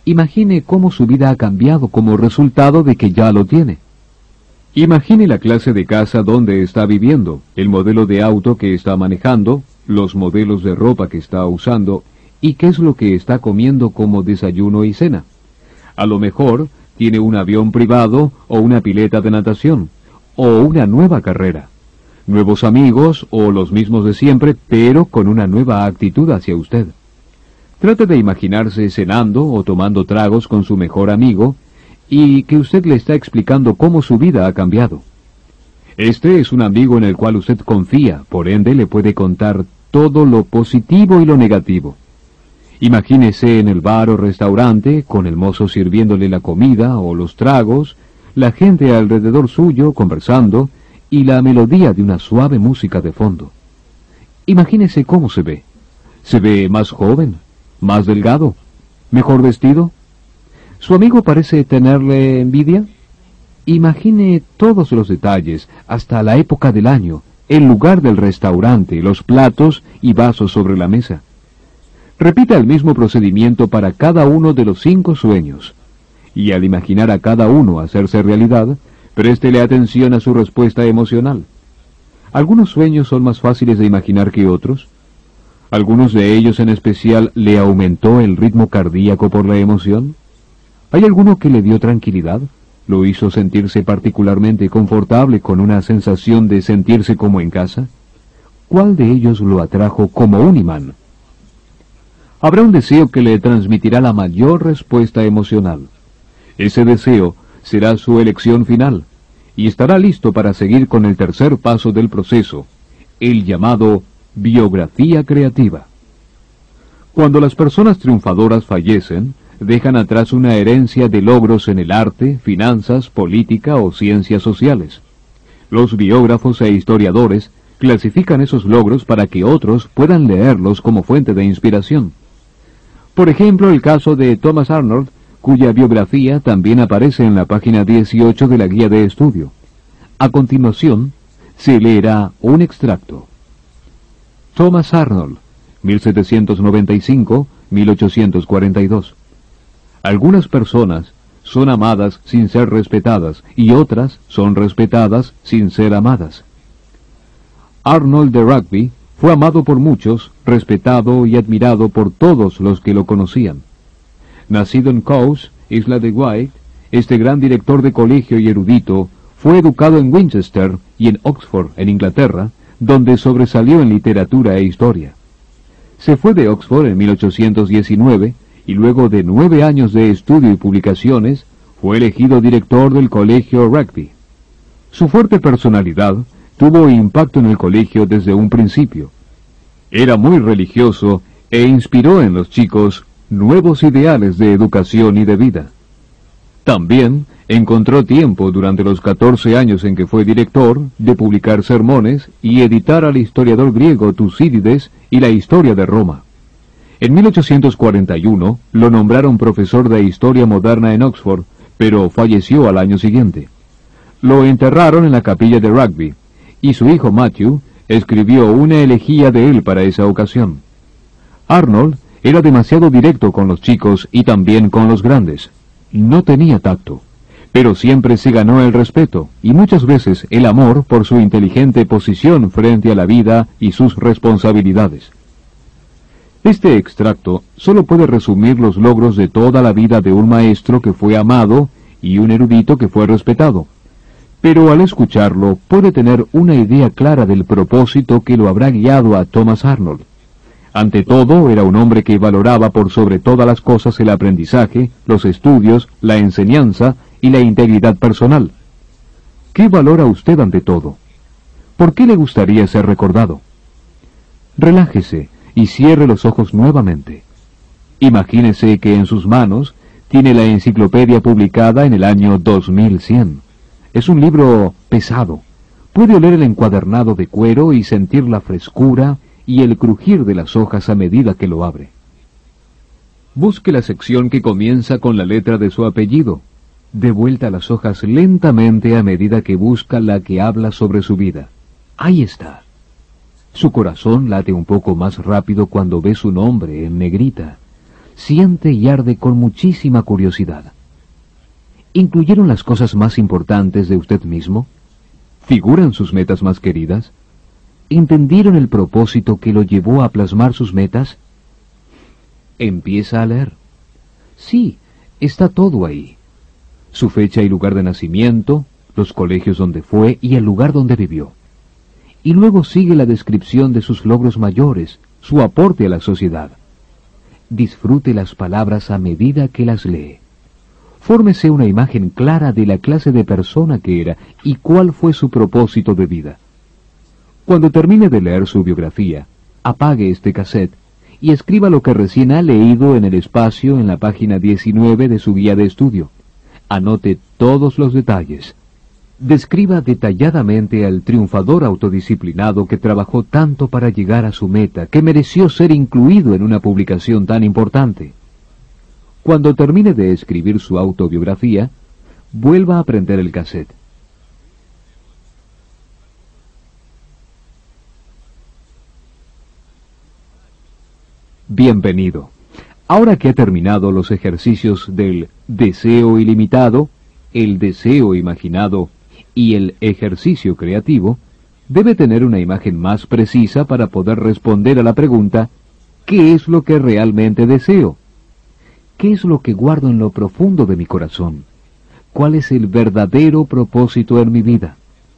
Imagine cómo su vida ha cambiado como resultado de que ya lo tiene. Imagine la clase de casa donde está viviendo, el modelo de auto que está manejando, los modelos de ropa que está usando y qué es lo que está comiendo como desayuno y cena. A lo mejor tiene un avión privado o una pileta de natación, o una nueva carrera, nuevos amigos o los mismos de siempre, pero con una nueva actitud hacia usted. Trate de imaginarse cenando o tomando tragos con su mejor amigo y que usted le está explicando cómo su vida ha cambiado. Este es un amigo en el cual usted confía, por ende le puede contar todo lo positivo y lo negativo. Imagínese en el bar o restaurante, con el mozo sirviéndole la comida o los tragos, la gente alrededor suyo conversando y la melodía de una suave música de fondo. Imagínese cómo se ve. ¿Se ve más joven, más delgado, mejor vestido? ¿Su amigo parece tenerle envidia? Imagine todos los detalles, hasta la época del año, el lugar del restaurante, los platos y vasos sobre la mesa. Repita el mismo procedimiento para cada uno de los 5 sueños. Y al imaginar a cada uno hacerse realidad, préstele atención a su respuesta emocional. Algunos sueños son más fáciles de imaginar que otros. ¿Algunos de ellos en especial le aumentó el ritmo cardíaco por la emoción? ¿Hay alguno que le dio tranquilidad? ¿Lo hizo sentirse particularmente confortable con una sensación de sentirse como en casa? ¿Cuál de ellos lo atrajo como un imán? Habrá un deseo que le transmitirá la mayor respuesta emocional. Ese deseo será su elección final, y estará listo para seguir con el tercer paso del proceso, el llamado biografía creativa. Cuando las personas triunfadoras fallecen, dejan atrás una herencia de logros en el arte, finanzas, política o ciencias sociales. Los biógrafos e historiadores clasifican esos logros para que otros puedan leerlos como fuente de inspiración. Por ejemplo, el caso de Thomas Arnold, cuya biografía también aparece en la página 18 de la guía de estudio. A continuación, se leerá un extracto. Thomas Arnold, 1795-1842. Algunas personas son amadas sin ser respetadas y otras son respetadas sin ser amadas. Arnold de Rugby fue amado por muchos, respetado y admirado por todos los que lo conocían. Nacido en Cowes, isla de Wight, este gran director de colegio y erudito fue educado en Winchester y en Oxford, en Inglaterra, donde sobresalió en literatura e historia. Se fue de Oxford en 1819 y luego de 9 años de estudio y publicaciones, fue elegido director del colegio Rugby. Su fuerte personalidad tuvo impacto en el colegio desde un principio. Era muy religioso e inspiró en los chicos nuevos ideales de educación y de vida. También encontró tiempo durante los 14 años en que fue director de publicar sermones y editar al historiador griego Tucídides y la historia de Roma. En 1841 lo nombraron profesor de historia moderna en Oxford, pero falleció al año siguiente. Lo enterraron en la capilla de Rugby, y su hijo Matthew escribió una elegía de él para esa ocasión. Arnold era demasiado directo con los chicos y también con los grandes. No tenía tacto, pero siempre se ganó el respeto y muchas veces el amor por su inteligente posición frente a la vida y sus responsabilidades. Este extracto solo puede resumir los logros de toda la vida de un maestro que fue amado y un erudito que fue respetado. Pero al escucharlo puede tener una idea clara del propósito que lo habrá guiado a Thomas Arnold. Ante todo, era un hombre que valoraba por sobre todas las cosas el aprendizaje, los estudios, la enseñanza y la integridad personal. ¿Qué valora usted ante todo? ¿Por qué le gustaría ser recordado? Relájese y cierre los ojos nuevamente. Imagínese que en sus manos tiene la enciclopedia publicada en el año 2100. Es un libro pesado. Puede oler el encuadernado de cuero y sentir la frescura y el crujir de las hojas a medida que lo abre. Busque la sección que comienza con la letra de su apellido. Dé vuelta las hojas lentamente a medida que busca la que habla sobre su vida. Ahí está. Su corazón late un poco más rápido cuando ve su nombre en negrita. siente y arde con muchísima curiosidad. ¿Incluyeron las cosas más importantes de usted mismo? ¿Figuran sus metas más queridas? ¿Entendieron el propósito que lo llevó a plasmar sus metas? Empieza a leer. Sí, está todo ahí. Su fecha y lugar de nacimiento, los colegios donde fue y el lugar donde vivió. Y luego sigue la descripción de sus logros mayores, su aporte a la sociedad. Disfrute las palabras a medida que las lee. Fórmese una imagen clara de la clase de persona que era y cuál fue su propósito de vida. Cuando termine de leer su biografía, apague este cassette y escriba lo que recién ha leído en el espacio en la página 19 de su guía de estudio. Anote todos los detalles. Describa detalladamente al triunfador autodisciplinado que trabajó tanto para llegar a su meta, que mereció ser incluido en una publicación tan importante. Cuando termine de escribir su autobiografía, vuelva a prender el cassette. Bienvenido. Ahora que ha terminado los ejercicios del deseo ilimitado, el deseo imaginado y el ejercicio creativo, debe tener una imagen más precisa para poder responder a la pregunta, ¿qué es lo que realmente deseo? ¿Qué es lo que guardo en lo profundo de mi corazón? ¿Cuál es el verdadero propósito en mi vida?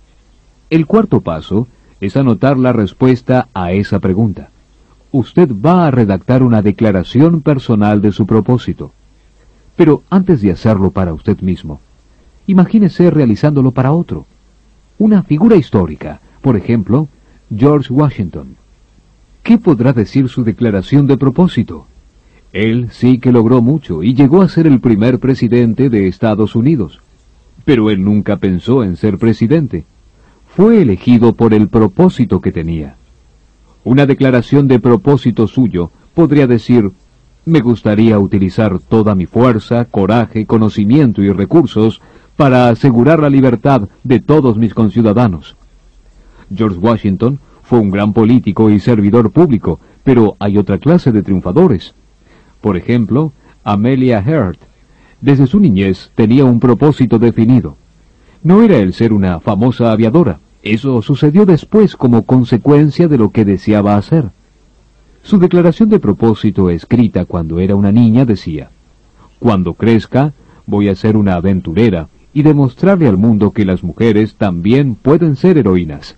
El cuarto paso es anotar la respuesta a esa pregunta. Usted va a redactar una declaración personal de su propósito. Pero antes de hacerlo para usted mismo, imagínese realizándolo para otro. Una figura histórica, por ejemplo, George Washington. ¿Qué podrá decir su declaración de propósito? Él sí que logró mucho y llegó a ser el primer presidente de Estados Unidos. Pero él nunca pensó en ser presidente. Fue elegido por el propósito que tenía. Una declaración de propósito suyo podría decir, me gustaría utilizar toda mi fuerza, coraje, conocimiento y recursos para asegurar la libertad de todos mis conciudadanos. George Washington fue un gran político y servidor público, pero hay otra clase de triunfadores. Por ejemplo, Amelia Earhart, desde su niñez tenía un propósito definido. No era el ser una famosa aviadora. Eso sucedió después como consecuencia de lo que deseaba hacer. Su declaración de propósito escrita cuando era una niña decía, cuando crezca, voy a ser una aventurera y demostrarle al mundo que las mujeres también pueden ser heroínas.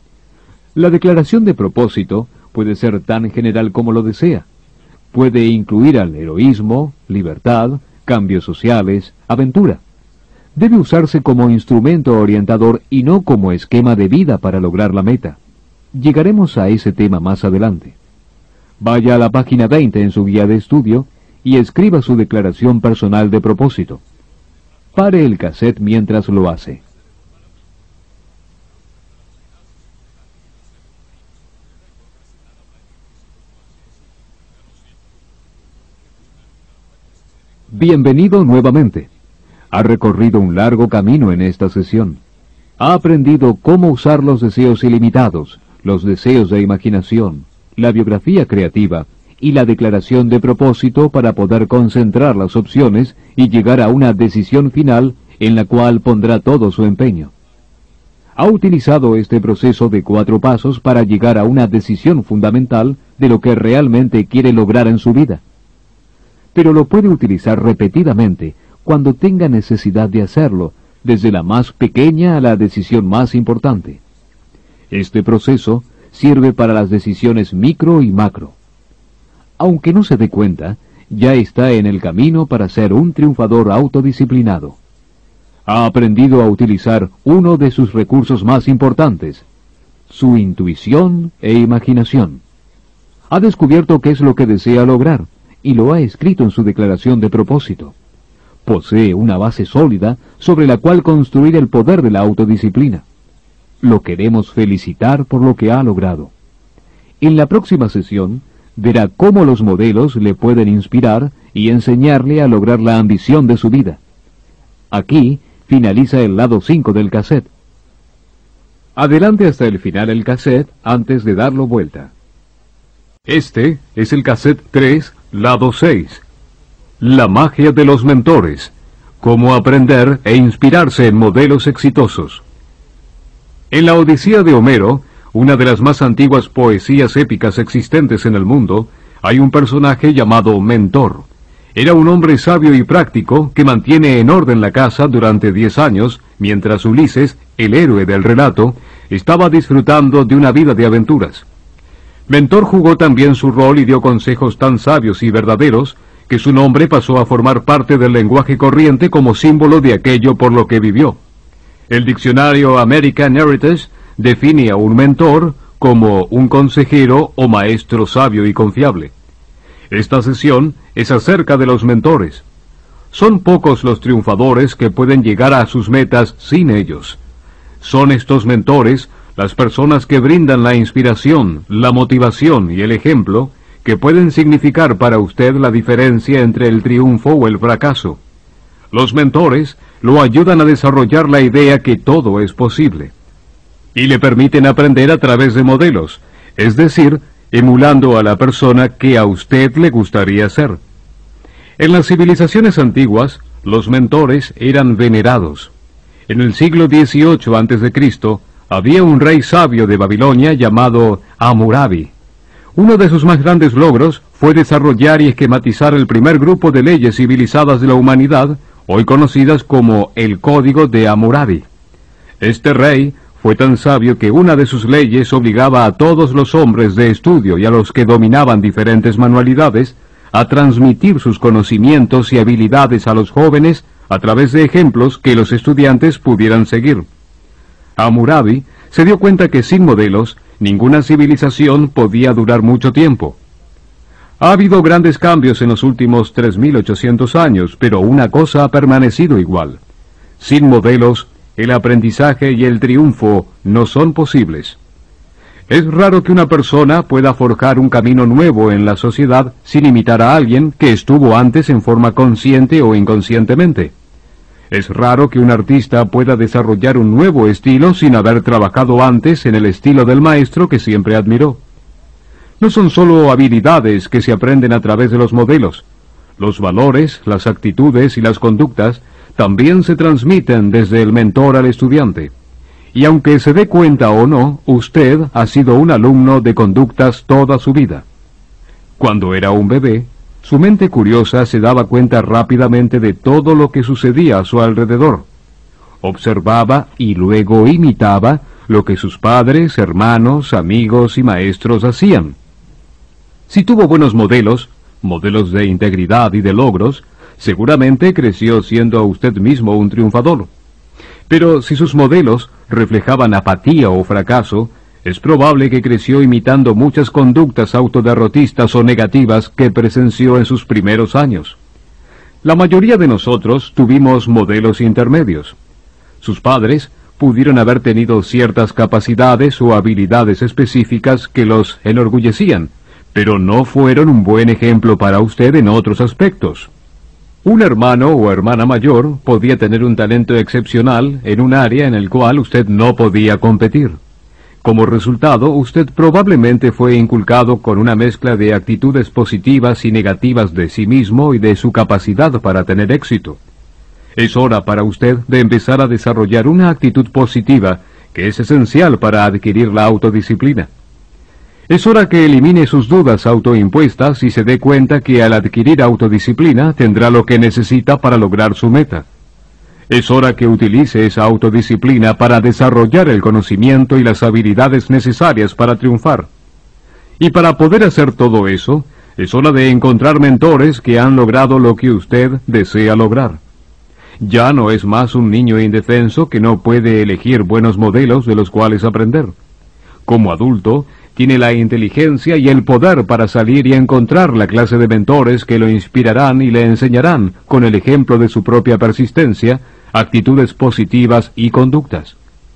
La declaración de propósito puede ser tan general como lo desea. Puede incluir al heroísmo, libertad, cambios sociales, aventura. Debe usarse como instrumento orientador y no como esquema de vida para lograr la meta. Llegaremos a ese tema más adelante. Vaya a la página 20 en su guía de estudio y escriba su declaración personal de propósito. Pare el cassette mientras lo hace. Bienvenido nuevamente. Ha recorrido un largo camino en esta sesión. Ha aprendido cómo usar los deseos ilimitados, los deseos de imaginación, la biografía creativa y la declaración de propósito para poder concentrar las opciones y llegar a una decisión final en la cual pondrá todo su empeño. Ha utilizado este proceso de 4 pasos para llegar a una decisión fundamental de lo que realmente quiere lograr en su vida. Pero lo puede utilizar repetidamente cuando tenga necesidad de hacerlo, desde la más pequeña a la decisión más importante. Este proceso sirve para las decisiones micro y macro. Aunque no se dé cuenta, ya está en el camino para ser un triunfador autodisciplinado. Ha aprendido a utilizar uno de sus recursos más importantes, su intuición e imaginación. Ha descubierto qué es lo que desea lograr, y lo ha escrito en su declaración de propósito. Posee una base sólida sobre la cual construir el poder de la autodisciplina. Lo queremos felicitar por lo que ha logrado. En la próxima sesión, verá cómo los modelos le pueden inspirar y enseñarle a lograr la ambición de su vida. Aquí finaliza el lado 5 del cassette. Adelante hasta el final el cassette antes de darlo vuelta. Este es el cassette 3, lado 6, La magia de los mentores. Cómo aprender e inspirarse en modelos exitosos. En la Odisea de Homero, una de las más antiguas poesías épicas existentes en el mundo, hay un personaje llamado Mentor. Era un hombre sabio y práctico que mantiene en orden la casa durante 10 años, mientras Ulises, el héroe del relato, estaba disfrutando de una vida de aventuras. Mentor jugó también su rol y dio consejos tan sabios y verdaderos que su nombre pasó a formar parte del lenguaje corriente como símbolo de aquello por lo que vivió. El diccionario American Heritage define a un mentor como un consejero o maestro sabio y confiable. Esta sesión es acerca de los mentores. Son pocos los triunfadores que pueden llegar a sus metas sin ellos. Son estos mentores las personas que brindan la inspiración, la motivación y el ejemplo que pueden significar para usted la diferencia entre el triunfo o el fracaso. Los mentores lo ayudan a desarrollar la idea que todo es posible. Y le permiten aprender a través de modelos, es decir, emulando a la persona que a usted le gustaría ser. En las civilizaciones antiguas, los mentores eran venerados. En el siglo XVIII a.C., había un rey sabio de Babilonia llamado Hammurabi. Uno de sus más grandes logros fue desarrollar y esquematizar el primer grupo de leyes civilizadas de la humanidad, hoy conocidas como el Código de Hammurabi. Este rey fue tan sabio que una de sus leyes obligaba a todos los hombres de estudio y a los que dominaban diferentes manualidades a transmitir sus conocimientos y habilidades a los jóvenes a través de ejemplos que los estudiantes pudieran seguir. Hammurabi se dio cuenta que sin modelos, ninguna civilización podía durar mucho tiempo. Ha habido grandes cambios en los últimos 3.800 años, pero una cosa ha permanecido igual. Sin modelos, el aprendizaje y el triunfo no son posibles. Es raro que una persona pueda forjar un camino nuevo en la sociedad sin imitar a alguien que estuvo antes en forma consciente o inconscientemente. Es raro que un artista pueda desarrollar un nuevo estilo sin haber trabajado antes en el estilo del maestro que siempre admiró. No son solo habilidades que se aprenden a través de los modelos. Los valores, las actitudes y las conductas también se transmiten desde el mentor al estudiante. Y aunque se dé cuenta o no, usted ha sido un alumno de conductas toda su vida. Cuando era un bebé, su mente curiosa se daba cuenta rápidamente de todo lo que sucedía a su alrededor. Observaba y luego imitaba lo que sus padres, hermanos, amigos y maestros hacían. Si tuvo buenos modelos de integridad y de logros, seguramente creció siendo usted mismo un triunfador. Pero si sus modelos reflejaban apatía o fracaso, es probable que creció imitando muchas conductas autoderrotistas o negativas que presenció en sus primeros años. La mayoría de nosotros tuvimos modelos intermedios. Sus padres pudieron haber tenido ciertas capacidades o habilidades específicas que los enorgullecían, pero no fueron un buen ejemplo para usted en otros aspectos. Un hermano o hermana mayor podía tener un talento excepcional en un área en el cual usted no podía competir. Como resultado, usted probablemente fue inculcado con una mezcla de actitudes positivas y negativas de sí mismo y de su capacidad para tener éxito. Es hora para usted de empezar a desarrollar una actitud positiva que es esencial para adquirir la autodisciplina. Es hora que elimine sus dudas autoimpuestas y se dé cuenta que al adquirir autodisciplina tendrá lo que necesita para lograr su meta. Es hora que utilice esa autodisciplina para desarrollar el conocimiento y las habilidades necesarias para triunfar. Y para poder hacer todo eso, es hora de encontrar mentores que han logrado lo que usted desea lograr. Ya no es más un niño indefenso que no puede elegir buenos modelos de los cuales aprender. Como adulto, tiene la inteligencia y el poder para salir y encontrar la clase de mentores que lo inspirarán y le enseñarán, con el ejemplo de su propia persistencia, actitudes positivas y conductas.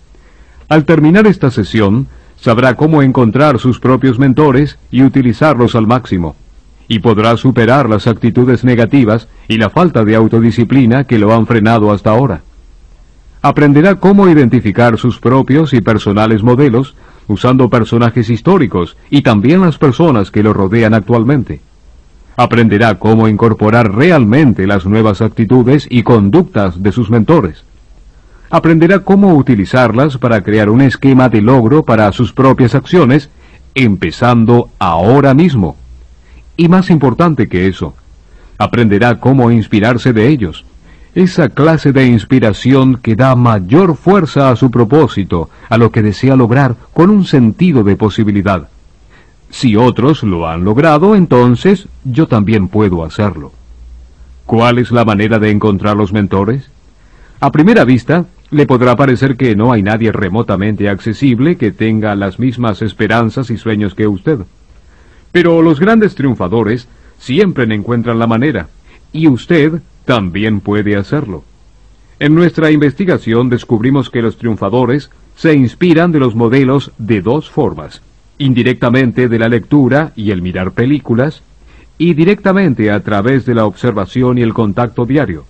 Al terminar esta sesión, sabrá cómo encontrar sus propios mentores y utilizarlos al máximo, y podrá superar las actitudes negativas y la falta de autodisciplina que lo han frenado hasta ahora. Aprenderá cómo identificar sus propios y personales modelos, usando personajes históricos y también las personas que lo rodean actualmente. Aprenderá cómo incorporar realmente las nuevas actitudes y conductas de sus mentores. Aprenderá cómo utilizarlas para crear un esquema de logro para sus propias acciones, empezando ahora mismo. Y más importante que eso, aprenderá cómo inspirarse de ellos. Esa clase de inspiración que da mayor fuerza a su propósito, a lo que desea lograr, con un sentido de posibilidad. Si otros lo han logrado, entonces yo también puedo hacerlo. ¿Cuál es la manera de encontrar los mentores? A primera vista, le podrá parecer que no hay nadie remotamente accesible que tenga las mismas esperanzas y sueños que usted. Pero los grandes triunfadores siempre encuentran la manera, y usted también puede hacerlo. En nuestra investigación descubrimos que los triunfadores se inspiran de los modelos de dos formas: indirectamente de la lectura y el mirar películas, y directamente a través de la observación y el contacto diario.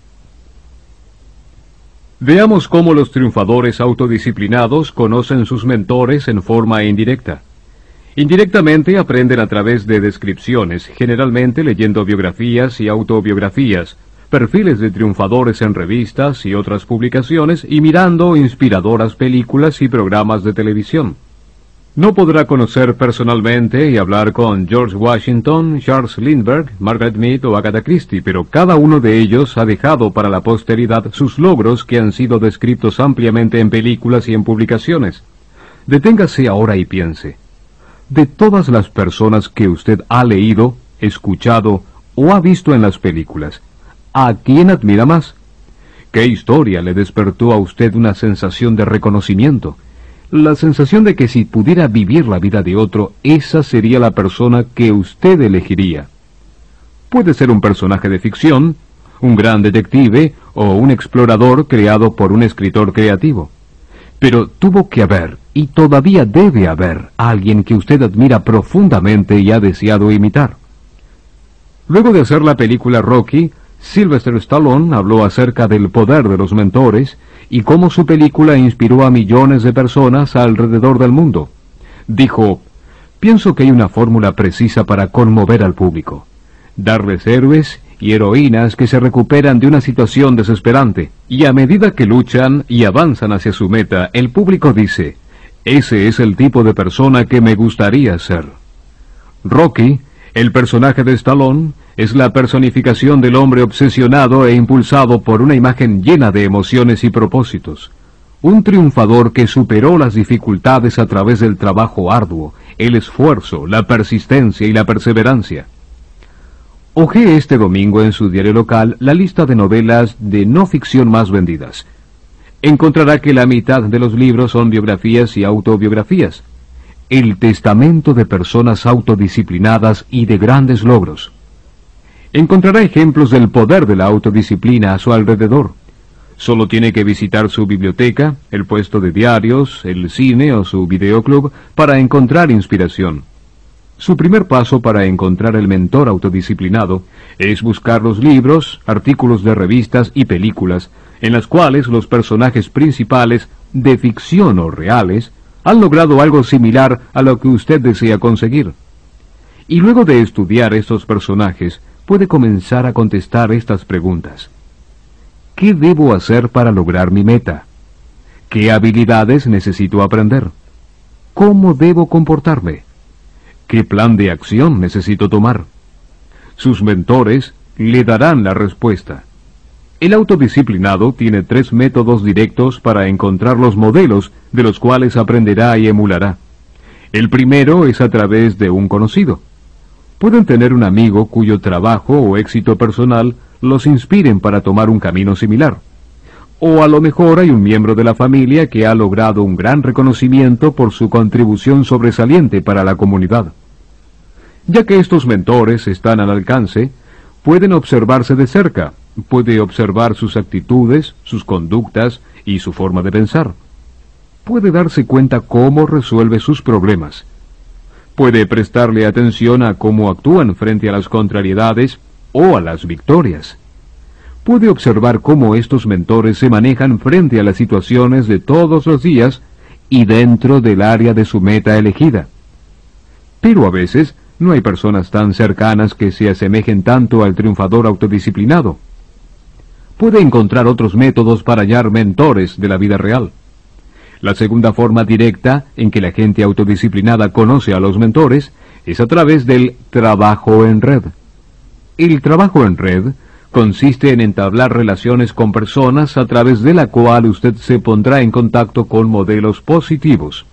Veamos cómo los triunfadores autodisciplinados conocen sus mentores en forma indirecta. Indirectamente aprenden a través de descripciones, generalmente leyendo biografías y autobiografías, perfiles de triunfadores en revistas y otras publicaciones, y mirando inspiradoras películas y programas de televisión. No podrá conocer personalmente y hablar con George Washington, Charles Lindbergh, Margaret Mead o Agatha Christie, pero cada uno de ellos ha dejado para la posteridad sus logros que han sido descritos ampliamente en películas y en publicaciones. Deténgase ahora y piense. De todas las personas que usted ha leído, escuchado o ha visto en las películas, ¿a quién admira más? ¿Qué historia le despertó a usted una sensación de reconocimiento? La sensación de que si pudiera vivir la vida de otro, esa sería la persona que usted elegiría. Puede ser un personaje de ficción, un gran detective o un explorador creado por un escritor creativo. Pero tuvo que haber, y todavía debe haber, alguien que usted admira profundamente y ha deseado imitar. Luego de hacer la película Rocky, Sylvester Stallone habló acerca del poder de los mentores y cómo su película inspiró a millones de personas alrededor del mundo. Dijo: pienso que hay una fórmula precisa para conmover al público. Darles héroes y heroínas que se recuperan de una situación desesperante, y a medida que luchan y avanzan hacia su meta, el público dice: ese es el tipo de persona que me gustaría ser. Rocky, el personaje de Stallone, es la personificación del hombre obsesionado e impulsado por una imagen llena de emociones y propósitos. Un triunfador que superó las dificultades a través del trabajo arduo, el esfuerzo, la persistencia y la perseverancia. Hojee este domingo en su diario local la lista de novelas de no ficción más vendidas. Encontrará que la mitad de los libros son biografías y autobiografías. El testamento de personas autodisciplinadas y de grandes logros. Encontrará ejemplos del poder de la autodisciplina a su alrededor. Solo tiene que visitar su biblioteca, el puesto de diarios, el cine o su videoclub para encontrar inspiración. Su primer paso para encontrar el mentor autodisciplinado es buscar los libros, artículos de revistas y películas en las cuales los personajes principales, de ficción o reales, han logrado algo similar a lo que usted desea conseguir. Y luego de estudiar estos personajes, puede comenzar a contestar estas preguntas. ¿Qué debo hacer para lograr mi meta? ¿Qué habilidades necesito aprender? ¿Cómo debo comportarme? ¿Qué plan de acción necesito tomar? Sus mentores le darán la respuesta. El autodisciplinado tiene 3 métodos directos para encontrar los modelos de los cuales aprenderá y emulará. El primero es a través de un conocido. Pueden tener un amigo cuyo trabajo o éxito personal los inspiren para tomar un camino similar. O a lo mejor hay un miembro de la familia que ha logrado un gran reconocimiento por su contribución sobresaliente para la comunidad. Ya que estos mentores están al alcance, pueden observarse de cerca, puede observar sus actitudes, sus conductas y su forma de pensar. Puede darse cuenta cómo resuelve sus problemas. Puede prestarle atención a cómo actúan frente a las contrariedades o a las victorias. Puede observar cómo estos mentores se manejan frente a las situaciones de todos los días y dentro del área de su meta elegida. Pero a veces No hay personas tan cercanas que se asemejen tanto al triunfador autodisciplinado. Puede encontrar otros métodos para hallar mentores de la vida real. La segunda forma directa en que la gente autodisciplinada conoce a los mentores es a través del trabajo en red. El trabajo en red consiste en entablar relaciones con personas a través de la cual usted se pondrá en contacto con modelos positivos.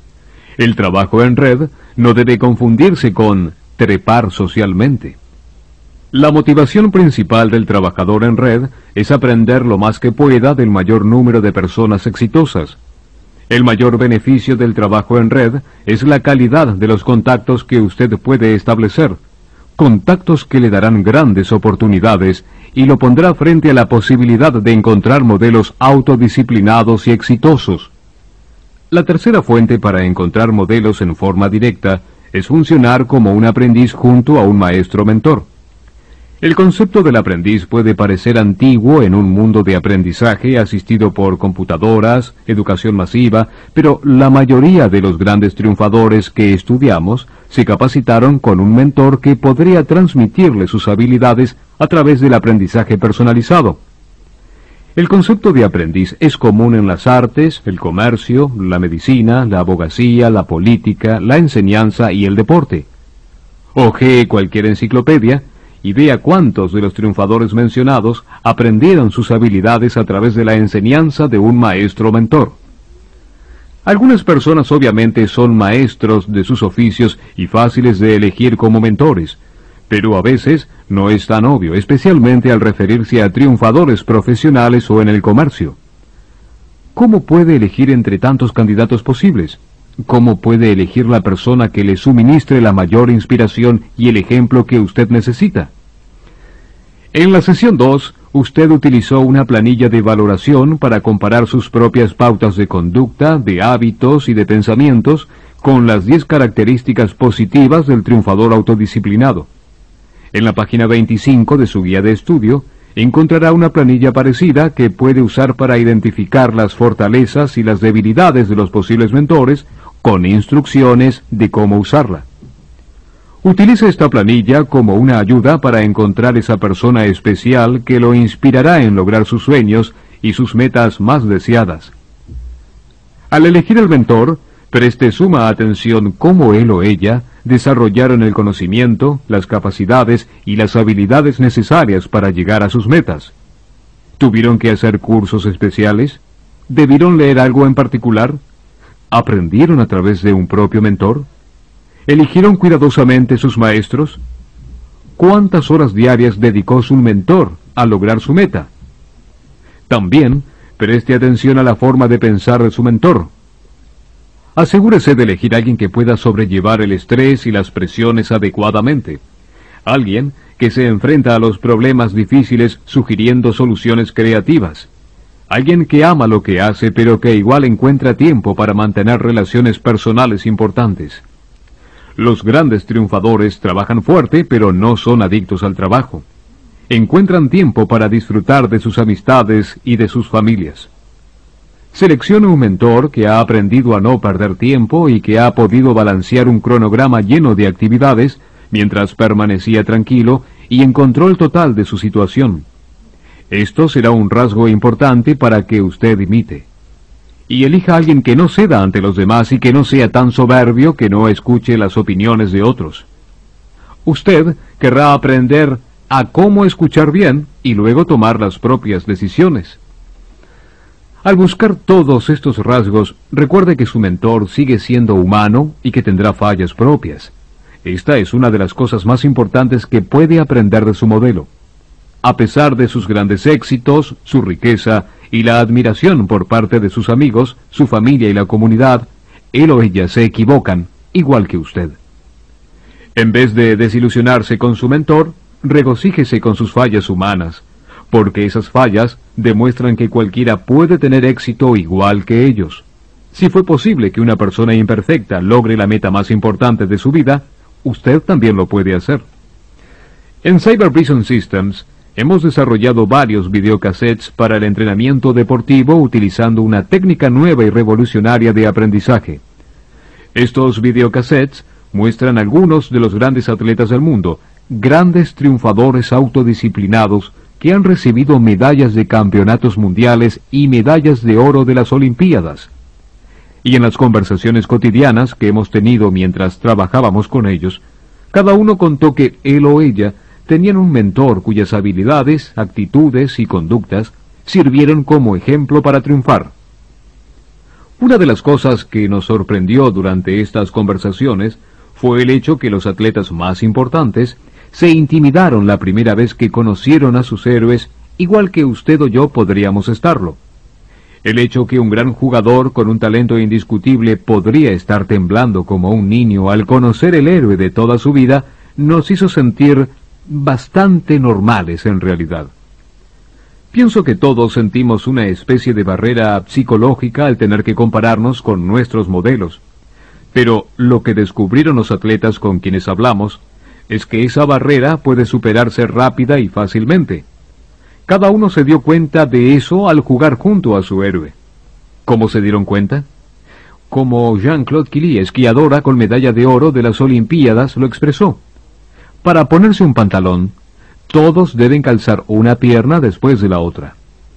El trabajo en red no debe confundirse con trepar socialmente. La motivación principal del trabajador en red es aprender lo más que pueda del mayor número de personas exitosas. El mayor beneficio del trabajo en red es la calidad de los contactos que usted puede establecer, contactos que le darán grandes oportunidades y lo pondrá frente a la posibilidad de encontrar modelos autodisciplinados y exitosos. La tercera fuente para encontrar modelos en forma directa es funcionar como un aprendiz junto a un maestro mentor. El concepto del aprendiz puede parecer antiguo en un mundo de aprendizaje asistido por computadoras, educación masiva, pero la mayoría de los grandes triunfadores que estudiamos se capacitaron con un mentor que podría transmitirle sus habilidades a través del aprendizaje personalizado. El concepto de aprendiz es común en las artes, el comercio, la medicina, la abogacía, la política, la enseñanza y el deporte. Ojee cualquier enciclopedia y vea cuántos de los triunfadores mencionados aprendieron sus habilidades a través de la enseñanza de un maestro mentor. Algunas personas obviamente son maestros de sus oficios y fáciles de elegir como mentores, pero a veces no es tan obvio, especialmente al referirse a triunfadores profesionales o en el comercio. ¿Cómo puede elegir entre tantos candidatos posibles? ¿Cómo puede elegir la persona que le suministre la mayor inspiración y el ejemplo que usted necesita? En la sesión 2, usted utilizó una planilla de valoración para comparar sus propias pautas de conducta, de hábitos y de pensamientos con las 10 características positivas del triunfador autodisciplinado. En la página 25 de su guía de estudio, encontrará una planilla parecida que puede usar para identificar las fortalezas y las debilidades de los posibles mentores, con instrucciones de cómo usarla. Utilice esta planilla como una ayuda para encontrar esa persona especial que lo inspirará en lograr sus sueños y sus metas más deseadas. Al elegir el mentor, preste suma atención cómo él o ella desarrollaron el conocimiento, las capacidades y las habilidades necesarias para llegar a sus metas. ¿Tuvieron que hacer cursos especiales? ¿Debieron leer algo en particular? ¿Aprendieron a través de un propio mentor? ¿Eligieron cuidadosamente sus maestros? ¿Cuántas horas diarias dedicó su mentor a lograr su meta? También, preste atención a la forma de pensar de su mentor. Asegúrese de elegir a alguien que pueda sobrellevar el estrés y las presiones adecuadamente. Alguien que se enfrenta a los problemas difíciles sugiriendo soluciones creativas. Alguien que ama lo que hace, pero que igual encuentra tiempo para mantener relaciones personales importantes. Los grandes triunfadores trabajan fuerte, pero no son adictos al trabajo. Encuentran tiempo para disfrutar de sus amistades y de sus familias. Seleccione un mentor que ha aprendido a no perder tiempo y que ha podido balancear un cronograma lleno de actividades mientras permanecía tranquilo y en control total de su situación. Esto será un rasgo importante para que usted imite. Y elija a alguien que no ceda ante los demás y que no sea tan soberbio que no escuche las opiniones de otros. Usted querrá aprender a cómo escuchar bien y luego tomar las propias decisiones. Al buscar todos estos rasgos, recuerde que su mentor sigue siendo humano y que tendrá fallas propias. Esta es una de las cosas más importantes que puede aprender de su modelo. A pesar de sus grandes éxitos, su riqueza y la admiración por parte de sus amigos, su familia y la comunidad, él o ella se equivocan, igual que usted. En vez de desilusionarse con su mentor, regocíjese con sus fallas humanas, porque esas fallas demuestran que cualquiera puede tener éxito igual que ellos. Si fue posible que una persona imperfecta logre la meta más importante de su vida, usted también lo puede hacer. En Cyber Vision Systems, hemos desarrollado varios videocassettes para el entrenamiento deportivo utilizando una técnica nueva y revolucionaria de aprendizaje. Estos videocassettes muestran algunos de los grandes atletas del mundo, grandes triunfadores autodisciplinados que han recibido medallas de campeonatos mundiales y medallas de oro de las Olimpiadas. Y en las conversaciones cotidianas que hemos tenido mientras trabajábamos con ellos, cada uno contó que él o ella tenían un mentor cuyas habilidades, actitudes y conductas sirvieron como ejemplo para triunfar. Una de las cosas que nos sorprendió durante estas conversaciones fue el hecho que los atletas más importantes se intimidaron la primera vez que conocieron a sus héroes, igual que usted o yo podríamos estarlo. El hecho que un gran jugador con un talento indiscutible podría estar temblando como un niño al conocer el héroe de toda su vida nos hizo sentir bastante normales en realidad. Pienso que todos sentimos una especie de barrera psicológica al tener que compararnos con nuestros modelos. Pero lo que descubrieron los atletas con quienes hablamos es que esa barrera puede superarse rápida y fácilmente. Cada uno se dio cuenta de eso al jugar junto a su héroe. ¿Cómo se dieron cuenta? Como Jean-Claude Killy, esquiadora con medalla de oro de las Olimpiadas, lo expresó. Para ponerse un pantalón, todos deben calzar una pierna después de la otra.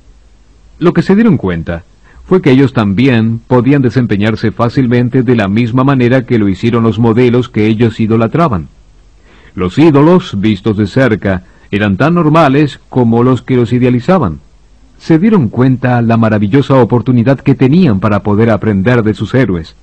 Lo que se dieron cuenta fue que ellos también podían desempeñarse fácilmente de la misma manera que lo hicieron los modelos que ellos idolatraban. Los ídolos, vistos de cerca, eran tan normales como los que los idealizaban. Se dieron cuenta la maravillosa oportunidad que tenían para poder aprender de sus héroes.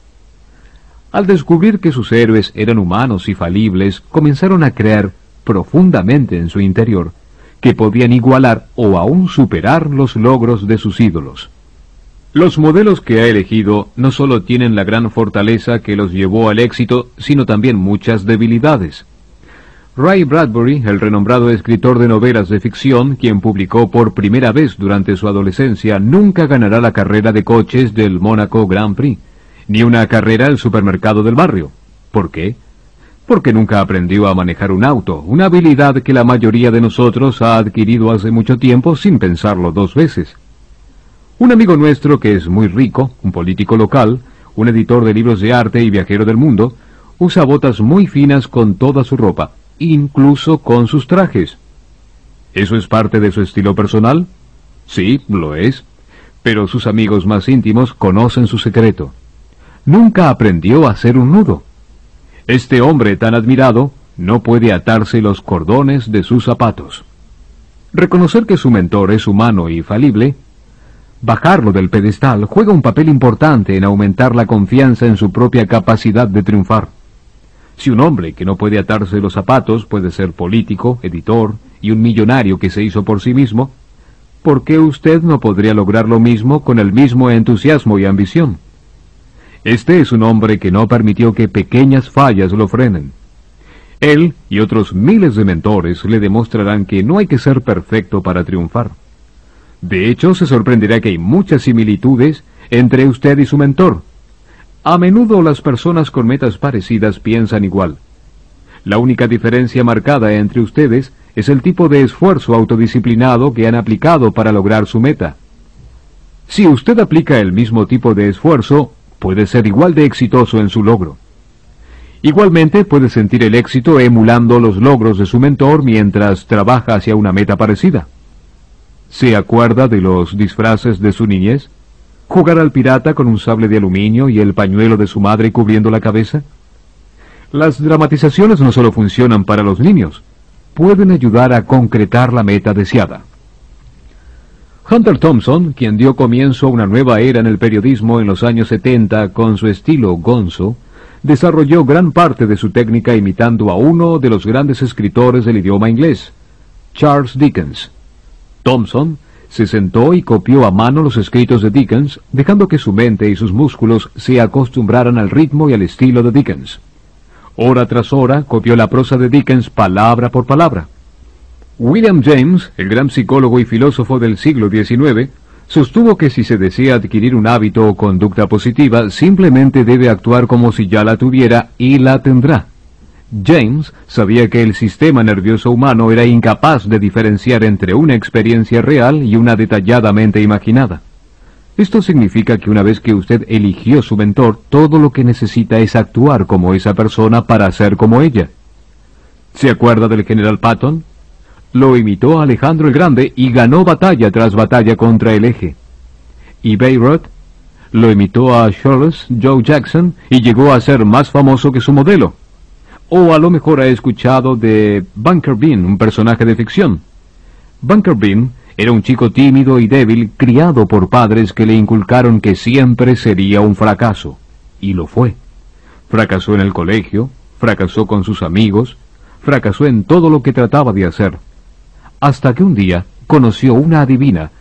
Al descubrir que sus héroes eran humanos y falibles, comenzaron a creer profundamente en su interior que podían igualar o aún superar los logros de sus ídolos. Los modelos que ha elegido no solo tienen la gran fortaleza que los llevó al éxito, sino también muchas debilidades. Ray Bradbury, el renombrado escritor de novelas de ficción, quien publicó por primera vez durante su adolescencia, nunca ganará la carrera de coches del Mónaco Grand Prix, ni una carrera al supermercado del barrio. ¿Por qué? Porque nunca aprendió a manejar un auto, una habilidad que la mayoría de nosotros ha adquirido hace mucho tiempo sin pensarlo dos veces. Un amigo nuestro que es muy rico, un político local, un editor de libros de arte y viajero del mundo, usa botas muy finas con toda su ropa, incluso con sus trajes. ¿Eso es parte de su estilo personal? Sí, lo es, pero sus amigos más íntimos conocen su secreto. Nunca aprendió a hacer un nudo. Este hombre tan admirado no puede atarse los cordones de sus zapatos. Reconocer que su mentor es humano y falible, bajarlo del pedestal, juega un papel importante en aumentar la confianza en su propia capacidad de triunfar. Si un hombre que no puede atarse los zapatos puede ser político, editor y un millonario que se hizo por sí mismo, ¿por qué usted no podría lograr lo mismo con el mismo entusiasmo y ambición? Este es un hombre que no permitió que pequeñas fallas lo frenen. Él y otros miles de mentores le demostrarán que no hay que ser perfecto para triunfar. De hecho, se sorprenderá que hay muchas similitudes entre usted y su mentor. A menudo las personas con metas parecidas piensan igual. La única diferencia marcada entre ustedes es el tipo de esfuerzo autodisciplinado que han aplicado para lograr su meta. Si usted aplica el mismo tipo de esfuerzo, puede ser igual de exitoso en su logro. Igualmente puede sentir el éxito emulando los logros de su mentor mientras trabaja hacia una meta parecida. ¿Se acuerda de los disfraces de su niñez? ¿Jugar al pirata con un sable de aluminio y el pañuelo de su madre cubriendo la cabeza? Las dramatizaciones no solo funcionan para los niños, pueden ayudar a concretar la meta deseada. Hunter Thompson, quien dio comienzo a una nueva era en el periodismo en los años 70 con su estilo gonzo, desarrolló gran parte de su técnica imitando a uno de los grandes escritores del idioma inglés, Charles Dickens. Thompson se sentó y copió a mano los escritos de Dickens, dejando que su mente y sus músculos se acostumbraran al ritmo y al estilo de Dickens. Hora tras hora copió la prosa de Dickens palabra por palabra. William James, el gran psicólogo y filósofo del siglo XIX, sostuvo que si se desea adquirir un hábito o conducta positiva, simplemente debe actuar como si ya la tuviera y la tendrá. James sabía que el sistema nervioso humano era incapaz de diferenciar entre una experiencia real y una detalladamente imaginada. Esto significa que una vez que usted eligió su mentor, todo lo que necesita es actuar como esa persona para ser como ella. ¿Se acuerda del general Patton? Lo imitó a Alejandro el Grande y ganó batalla tras batalla contra el Eje. ¿Y Bayreuth? Lo imitó a Charles Joe Jackson y llegó a ser más famoso que su modelo. O a lo mejor ha escuchado de Bunker Bean, un personaje de ficción. Bunker Bean era un chico tímido y débil, criado por padres que le inculcaron que siempre sería un fracaso. Y lo fue. Fracasó en el colegio, fracasó con sus amigos, fracasó en todo lo que trataba de hacer. Hasta que un día conoció una adivina